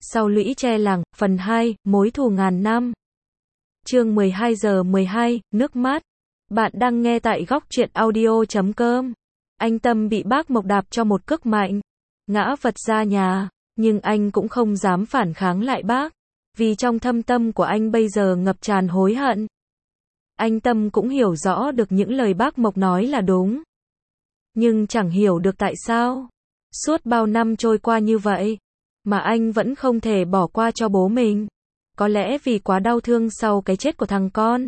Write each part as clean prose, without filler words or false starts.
Sau lũy tre làng, phần 2, mối thù ngàn năm. Chương 12:12, nước mắt. Bạn đang nghe tại góc truyện audio.com. Anh Tâm bị bác Mộc đạp cho một cước mạnh, ngã vật ra nhà, nhưng anh cũng không dám phản kháng lại bác, vì trong thâm tâm của anh bây giờ ngập tràn hối hận. Anh Tâm cũng hiểu rõ được những lời bác Mộc nói là đúng, nhưng chẳng hiểu được tại sao suốt bao năm trôi qua như vậy mà anh vẫn không thể bỏ qua cho bố mình. Có lẽ vì quá đau thương sau cái chết của thằng con.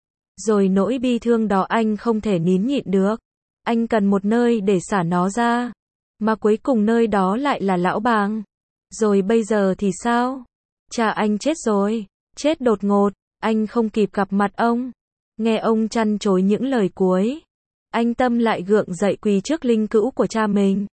Rồi nỗi bi thương đó anh không thể nín nhịn được. Anh cần một nơi để xả nó ra. Mà cuối cùng nơi đó lại là lão Bàng. Rồi bây giờ thì sao? Cha anh chết rồi. Chết đột ngột. Anh không kịp gặp mặt ông. Nghe ông trăn trối những lời cuối, anh Tâm lại gượng dậy quỳ trước linh cữu của cha mình.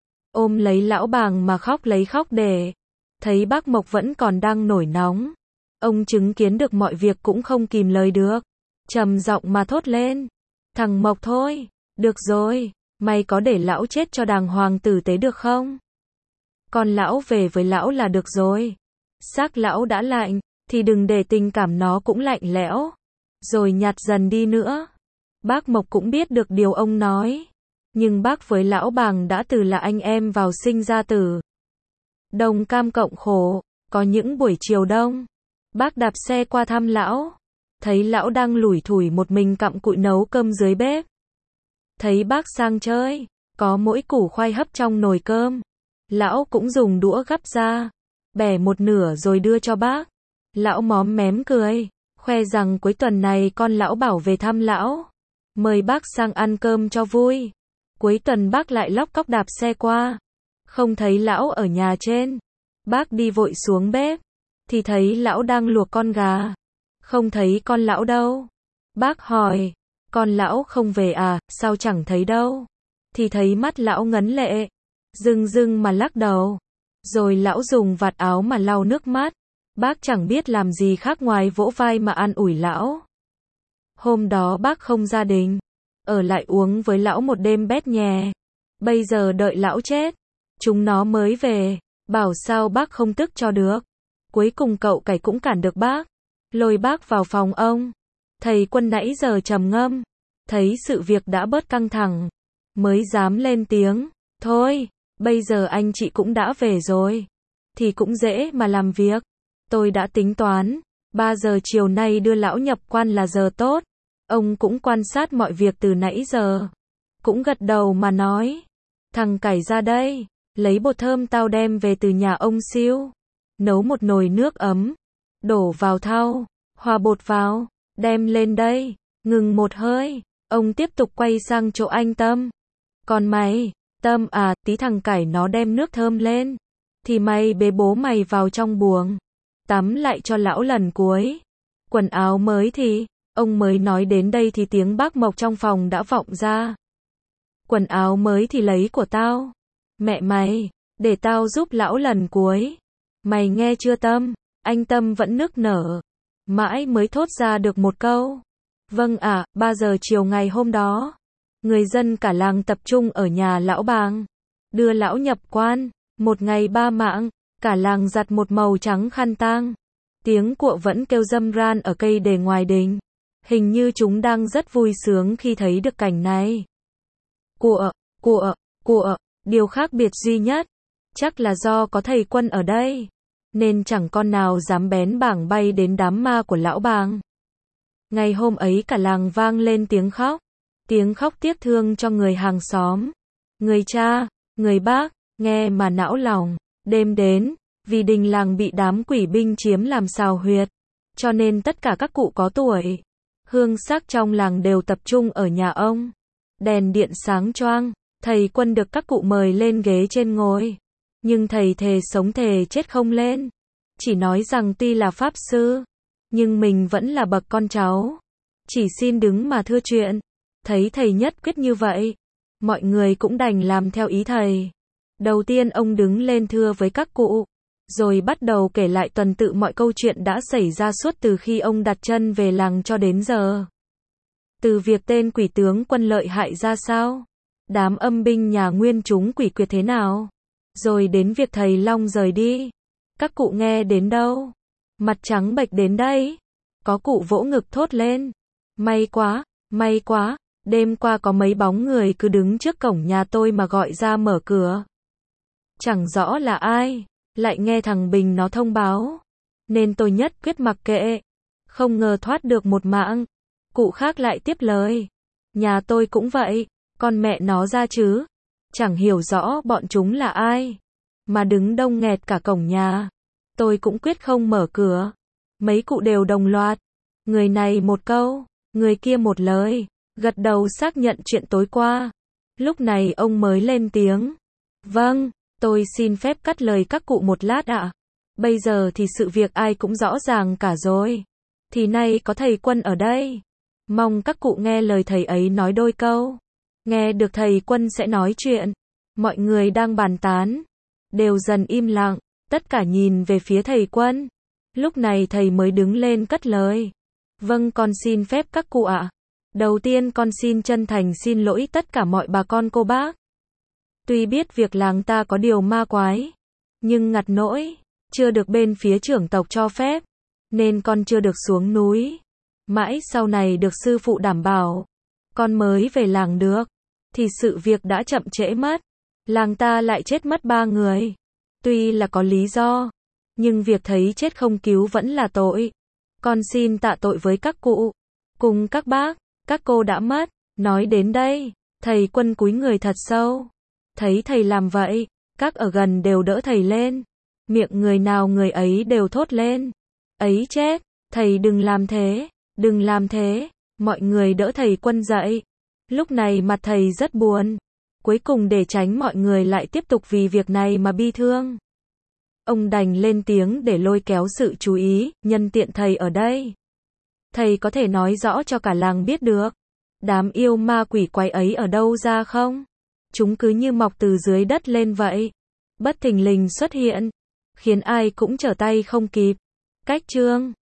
Ôm lấy lão Bàng mà khóc lấy khóc để. Thấy bác Mộc vẫn còn đang nổi nóng. Ông chứng kiến được mọi việc cũng không kìm lời được. Trầm giọng mà thốt lên. Thằng Mộc thôi, được rồi, mày có để lão chết cho đàng hoàng tử tế được không? Con lão về với lão là được rồi. Xác lão đã lạnh, thì đừng để tình cảm nó cũng lạnh lẽo. Rồi nhạt dần đi nữa. Bác Mộc cũng biết được điều ông nói. Nhưng bác với lão Bàng đã từ là anh em vào sinh ra tử. Đồng cam cộng khổ. Có những buổi chiều đông, bác đạp xe qua thăm lão. Thấy lão đang lủi thủi một mình cặm cụi nấu cơm dưới bếp. Thấy bác sang chơi, có mỗi củ khoai hấp trong nồi cơm. Lão cũng dùng đũa gắp ra, bẻ một nửa rồi đưa cho bác. Lão móm mém cười, khoe rằng cuối tuần này con lão bảo về thăm lão, mời bác sang ăn cơm cho vui. Cuối tuần bác lại lóc cóc đạp xe qua, không thấy lão ở nhà trên. Bác đi vội xuống bếp, thì thấy lão đang luộc con gà. Không thấy con lão đâu. Bác hỏi, con lão không về à, sao chẳng thấy đâu? Thì thấy mắt lão ngấn lệ, rưng rưng mà lắc đầu. Rồi lão dùng vạt áo mà lau nước mắt. Bác chẳng biết làm gì khác ngoài vỗ vai mà an ủi lão. Hôm đó bác không gia đình, ở lại uống với lão một đêm bét nhè. Bây giờ đợi lão chết, chúng nó mới về. Bảo sao bác không tức cho được. Cuối cùng cậu Cải cũng cản được bác, lôi bác vào phòng ông. Thầy Quân nãy giờ trầm ngâm, thấy sự việc đã bớt căng thẳng, mới dám lên tiếng. Thôi, bây giờ anh chị cũng đã về rồi, thì cũng dễ mà làm việc. Tôi đã tính toán, 3 giờ chiều nay đưa lão nhập quan là giờ tốt. Ông cũng quan sát mọi việc từ nãy giờ, cũng gật đầu mà nói. Thằng Cải ra đây, lấy bột thơm tao đem về từ nhà ông Siêu. Nấu một nồi nước ấm, đổ vào thau, hòa bột vào, đem lên đây. Ngừng một hơi, ông tiếp tục quay sang chỗ anh Tâm. Còn mày, Tâm à, tí thằng Cải nó đem nước thơm lên, thì mày bế bố mày vào trong buồng, tắm lại cho lão lần cuối. Quần áo mới thì, ông mới nói đến đây thì tiếng bác Mộc trong phòng đã vọng ra. Quần áo mới thì lấy của tao. Mẹ mày, để tao giúp lão lần cuối. Mày nghe chưa Tâm? Anh Tâm vẫn nức nở, mãi mới thốt ra được một câu. Vâng ạ. 3 giờ chiều ngày hôm đó, người dân cả làng tập trung ở nhà lão Bàng, đưa lão nhập quan. Một ngày 3 mạng, cả làng giặt một màu trắng khăn tang. Tiếng cuộ vẫn kêu râm ran ở cây đề ngoài đình. Hình như chúng đang rất vui sướng khi thấy được cảnh này. Cuộ, điều khác biệt duy nhất, chắc là do có thầy Quân ở đây, nên chẳng con nào dám bén bảng bay đến đám ma của lão Bàng. Ngày hôm ấy cả làng vang lên tiếng khóc tiếc thương cho người hàng xóm, người cha, người bác, nghe mà não lòng. Đêm đến, vì đình làng bị đám quỷ binh chiếm làm xào huyệt, cho nên tất cả các cụ có tuổi, hương sắc trong làng đều tập trung ở nhà ông. Đèn điện sáng choang, thầy Quân được các cụ mời lên ghế trên ngồi. Nhưng thầy thề sống thề chết không lên. Chỉ nói rằng tuy là pháp sư, nhưng mình vẫn là bậc con cháu. Chỉ xin đứng mà thưa chuyện. Thấy thầy nhất quyết như vậy, mọi người cũng đành làm theo ý thầy. Đầu tiên ông đứng lên thưa với các cụ, rồi bắt đầu kể lại tuần tự mọi câu chuyện đã xảy ra suốt từ khi ông đặt chân về làng cho đến giờ. Từ việc tên quỷ tướng Quân lợi hại ra sao, đám âm binh nhà Nguyên chúng quỷ quyệt thế nào, rồi đến việc thầy Long rời đi, Các cụ nghe đến đâu? Mặt trắng bệch đến đây. Có cụ vỗ ngực thốt lên. May quá, đêm qua có mấy bóng người cứ đứng trước cổng nhà tôi mà gọi ra mở cửa. Chẳng rõ là ai, lại nghe thằng Bình nó thông báo. Nên tôi nhất quyết mặc kệ. Không ngờ thoát được một mạng. Cụ khác lại tiếp lời. Nhà tôi cũng vậy, con mẹ nó ra chứ. Chẳng hiểu rõ bọn chúng là ai. Mà đứng đông nghẹt cả cổng nhà. Tôi cũng quyết không mở cửa. Mấy cụ đều đồng loạt. Người này một câu, người kia một lời. Gật đầu xác nhận chuyện tối qua. Lúc này ông mới lên tiếng. Vâng, tôi xin phép cắt lời các cụ một lát ạ. Bây giờ thì sự việc ai cũng rõ ràng cả rồi. Thì nay có thầy Quân ở đây. Mong các cụ nghe lời thầy ấy nói đôi câu. Nghe được thầy Quân sẽ nói chuyện. Mọi người đang bàn tán. Đều dần im lặng. Tất cả nhìn về phía thầy Quân. Lúc này thầy mới đứng lên cất lời. Vâng, con xin phép các cụ ạ. Đầu tiên con xin chân thành xin lỗi tất cả mọi bà con cô bác. Tuy biết việc làng ta có điều ma quái. Nhưng ngặt nỗi. Chưa được bên phía trưởng tộc cho phép. Nên con chưa được xuống núi. Mãi sau này được sư phụ đảm bảo. Con mới về làng được. Thì sự việc đã chậm trễ mất. Làng ta lại chết mất 3 người. Tuy là có lý do. Nhưng việc thấy chết không cứu vẫn là tội. Con xin tạ tội với các cụ. Cùng các bác, các cô đã mất. Nói đến đây, thầy Quân cúi người thật sâu. Thấy thầy làm vậy, các ở gần đều đỡ thầy lên. Miệng người nào người ấy đều thốt lên. Ấy chết, thầy đừng làm thế, đừng làm thế. Mọi người đỡ thầy Quân dậy. Lúc này mặt thầy rất buồn. Cuối cùng để tránh mọi người lại tiếp tục vì việc này mà bi thương. Ông đành lên tiếng để lôi kéo sự chú ý, nhân tiện thầy ở đây. Thầy có thể nói rõ cho cả làng biết được. Đám yêu ma quỷ quái ấy ở đâu ra không? Chúng cứ như mọc từ dưới đất lên vậy. Bất thình lình xuất hiện. Khiến ai cũng trở tay không kịp. Cách chương